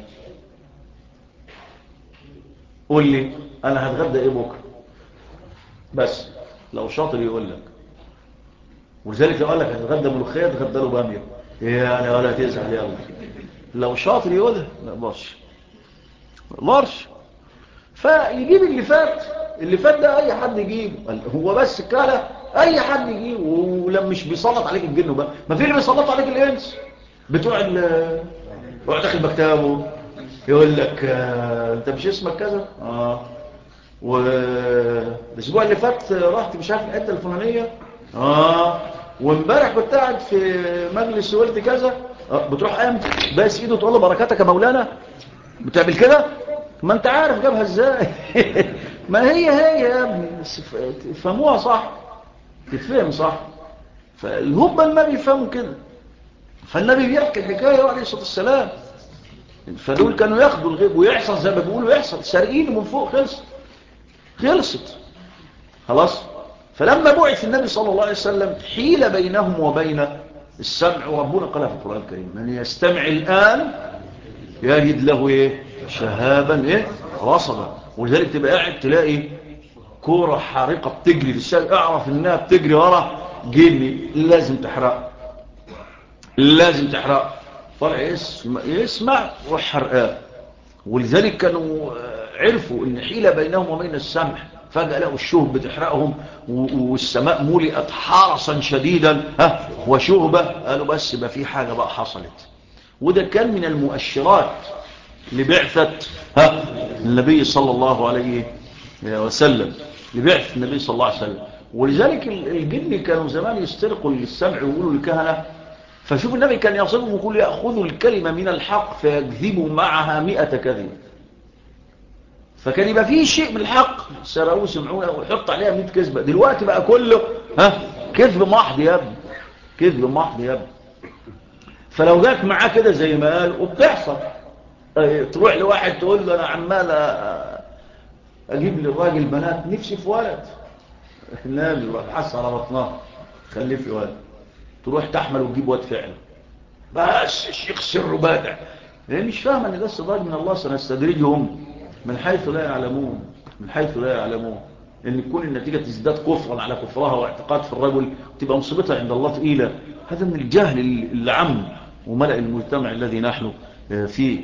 Speaker 1: قول لي أنا هتغدى إيه بكرة، بس لو شاطر يقول لك. ولذلك لو قال لك هتغدى ملوخية تغدى له بامية، يعني ولا تزعل يلا. لو شاطر يقولها ما يقدرش. فيجيب اللي فات ده اي حد يجيب، هو بس كده اي حد يجيب. ولما مش بيسلط عليك الجن بقى، ما في اللي بيسلط عليك الانس بتوع داخل مكتبه يقول لك انت مش اسمك كذا، والاسبوع اللي فات رحت مش عارف الحته الفلانيه، وامبارح كنت قاعد في مجلس وقلت كذا، بتروح قام بس ايده تقول له بركاتك يا مولانا، بتعمل كده. ما انت عارف جابها ازاي. ما هي يا ابني، تفهموها صح، تتفهم صح. فالهبل ما بيفهموا كده. فالنبي بيحكي الحكايه عليه الصلاه والسلام، فدول كانوا ياخدوا الغيب ويحصل زي ما بيقولوا يحصل، سارقينه من فوق، خلصت خلاص. فلما بعث النبي صلى الله عليه وسلم حيل بينهم وبين السمع، وربنا قال في القرآن الكريم من يستمع الآن يجد له ايه؟ شهابا ايه؟ رصدا. ولذلك تبقى قاعد تلاقي كورة حارقة بتجري في الشارع، اعرف انها بتجري ورا جني، لازم تحرق طلع يسمع وحرقاه. ولذلك كانوا عرفوا ان حيلة بينهم وبين السمع فجأة لقوا الشهب بتحرقهم والسماء ملئت حرسا شديدا وشهبة. قالوا بس بقى في حاجة بقى حصلت. وده كان من المؤشرات لبعثة النبي صلى الله عليه وسلم، لبعث النبي صلى الله عليه وسلم. ولذلك الجن كانوا زمان يسترقوا للسمع ويقولوا للكهنة، فشوف النبي كان يصلهم ويقول يأخذوا الكلمة من الحق فيكذبوا معها 100 كذبة. فكان يبقى فيه شيء من الحق سرقوه سمعوه ويحط عليها 100 كذبة. دلوقتي بقى كله كذب محض يا ابني، كذب محض يا ابني. فلو جات معاه كده زي ما قال وبتحصل، تروح لواحد تقول له انا عمال اجيب للراجل بنات نفسي في ولد، نام يروح حس على بطنها خليه ولد، تروح تحمل وتجيب ولد فعلا. بس الشيخ سره بادع، هي مش فاهمه ان ده استدراج من الله، سنستدرجهم من حيث لا يعلمون، من حيث لا يعلمون. ان تكون النتيجه تزداد كفرا على كفرها واعتقاد في الرجل تبقى مصيبتها عند الله ثقيله. هذا من الجهل اللي عم وملأ المجتمع الذي نحن فيه.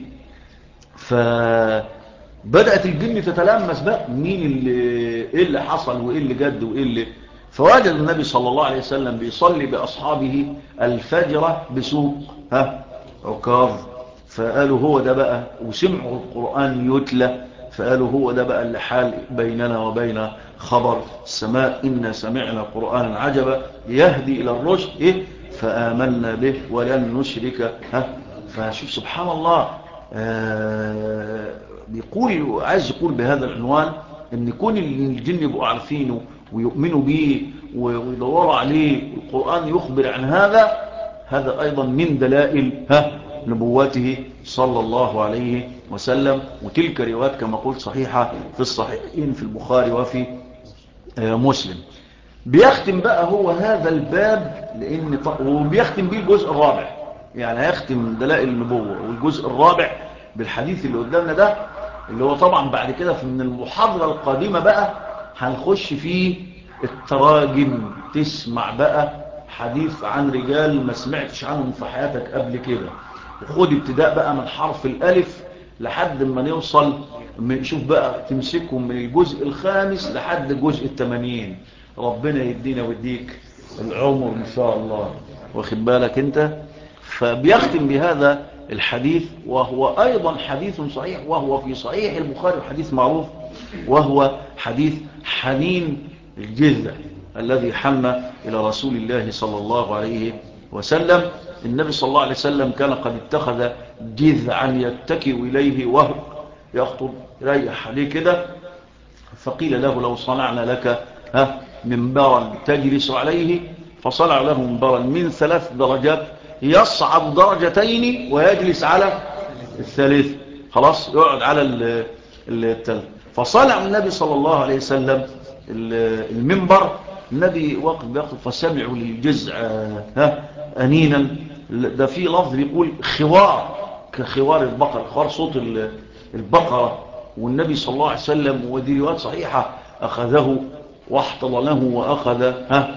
Speaker 1: فبدأت الجن تتلمس بقى مين ايه اللي حصل وايه اللي جد وايه اللي. فوجد النبي صلى الله عليه وسلم بيصلي بأصحابه الفجر بسوق عكاظ، فقالوا هو ده بقى، وسمعوا القرآن يتلى فقالوا هو ده بقى اللي حال بيننا وبين خبر السماء إنا سمعنا قرآنا عجبا يهدي إلى الرشد فآمنا به ولن نشرك. فشوف سبحان الله، بيقول عايز يقول بهذا العنوان ان كون الجن يبقوا عارفينه ويؤمنوا به ويدوروا عليه القرآن يخبر عن هذا ايضا من دلائل نبوته صلى الله عليه وسلم. وتلك روايات كما قلت صحيحة في الصحيحين في البخاري وفي مسلم. بيختم بقى هو هذا الباب وبيختم به الجزء الرابع، يعني هيختم دلائل النبوة والجزء الرابع بالحديث اللي قدامنا ده، اللي هو طبعا بعد كده من المحاضرة القادمة بقى هنخش فيه التراجم. تسمع بقى حديث عن رجال ما سمعتش عنهم في حياتك قبل كده، وخد ابتداء بقى من حرف الألف لحد ما نوصل، شوف بقى تمسكهم من الجزء الخامس لحد الجزء 80. ربنا يدينا ويديك العمر إن شاء الله، واخد بالك انت. فبيختم بهذا الحديث وهو أيضا حديث صحيح، وهو في صحيح البخاري حديث معروف، وهو حديث حنين الجذع الذي حن إلى رسول الله صلى الله عليه وسلم. النبي صلى الله عليه وسلم كان قد اتخذ جذعا يتكئ إليه وهو يخطب يريح عليه كده، فقيل له لو صنعنا لك منبرا تجلس عليه، فصنع له منبرا من 3 درجات يصعد درجتين ويجلس على الثالث، خلاص يقعد على الثالث. فصنع النبي صلى الله عليه وسلم المنبر، النبي واقف بيخطب فسمعوا للجزع أنينا، ده في لفظ بيقول خوار كخوار البقر، خوار صوت البقرة. والنبي صلى الله عليه وسلم ودي روايات صحيحة أخذه واحتضنه وأخذ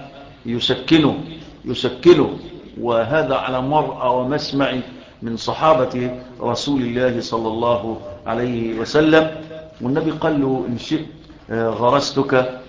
Speaker 1: يسكنه. وهذا على مرأى ومسمع من صحابة رسول الله صلى الله عليه وسلم. والنبي قال له إن شئت غرستك،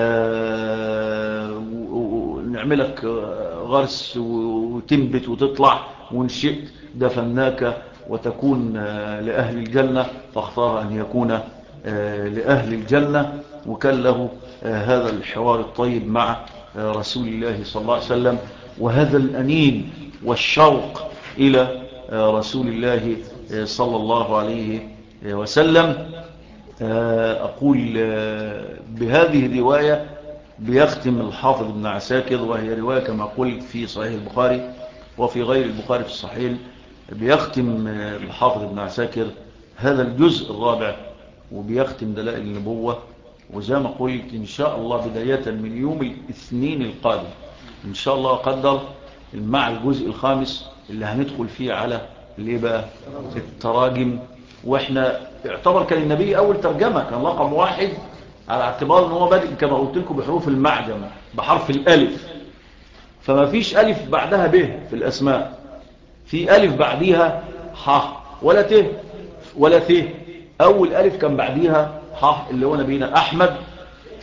Speaker 1: نعملك غرس وتنبت وتطلع، وإن شئت دفناك وتكون لأهل الجنة، فاختار أن يكون لأهل الجنة. وكان له هذا الحوار الطيب مع رسول الله صلى الله عليه وسلم، وهذا الأنين والشوق إلى رسول الله صلى الله عليه وسلم. أقول بهذه الرواية بيختم الحافظ ابن عساكر، وهي رواية كما قلت في صحيح البخاري وفي غير البخاري في الصحيح. بيختم الحافظ ابن عساكر هذا الجزء الرابع وبيختم دلائل النبوة. وزي ما قلت إن شاء الله بداية من يوم الاثنين القادم إن شاء الله قدر مع الجزء الخامس اللي هندخل فيه على اللي بقى التراجم. وإحنا يعتبر كان النبي أول ترجمة كان رقم 1 على اعتبار أنه هو بادئ كما قلت لكم بحروف المعجم بحرف الألف، فما فيش ألف بعدها به في الأسماء، في ألف بعديها ح ولا ت ولا ث. أول ألف كان بعديها ح اللي هو نبينا أحمد،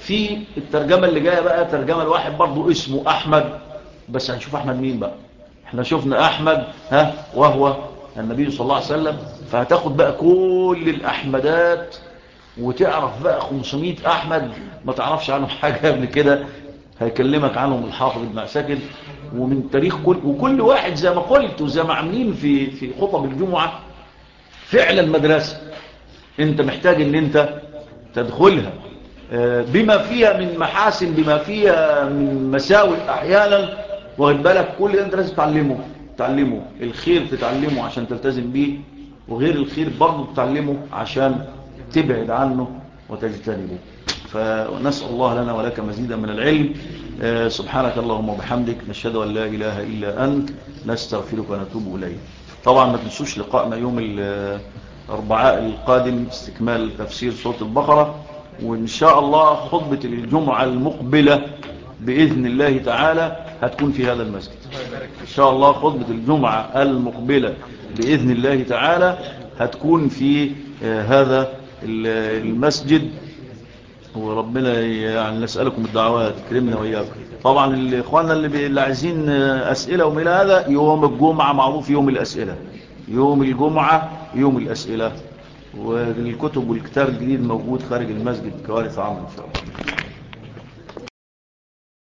Speaker 1: في الترجمة اللي جاية بقى ترجمة الواحد برضو اسمه أحمد، بس هنشوف أحمد مين بقى. احنا شفنا أحمد وهو النبي صلى الله عليه وسلم، فهتاخد بقى كل الأحمدات وتعرف بقى 500 أحمد ما تعرفش عنهم حاجة قبل كده، هيكلمك عنهم الحافظ ابن عساكر ومن تاريخ وكل واحد زي ما قلت وزي ما عاملين في خطب الجمعة فعلا مدرسة انت محتاج ان انت تدخلها بما فيها من محاسن، بما فيها من مساوئ احيانا، واخد بالك كل ده انت لازم تعلمه الخير، تتعلمه عشان تلتزم بيه، وغير الخير برضه تتعلمه عشان تبعد عنه وتجتنبه. فنسأل الله لنا ولك مزيدا من العلم. سبحانك اللهم وبحمدك، نشهد أن لا إله إلا أنت، نستغفرك ونتوب إليك. طبعا ما تنسوش لقائنا يوم الأربعاء القادم استكمال تفسير سورة البقرة، وإن شاء الله خطبة الجمعة المقبلة بإذن الله تعالى هتكون في هذا المسجد. إن شاء الله خطبة الجمعة المقبلة بإذن الله تعالى هتكون في هذا المسجد، وربنا يعني نسألكم الدعوات كرمنا وإياكم. طبعا الإخواننا اللي عايزين أسئلة ومن هذا يوم الجمعة معروف يوم الأسئلة، يوم الجمعة يوم الأسئلة، والكتب والكتاب الجديد موجود خارج المسجد كوارث عامة إن شاء الله.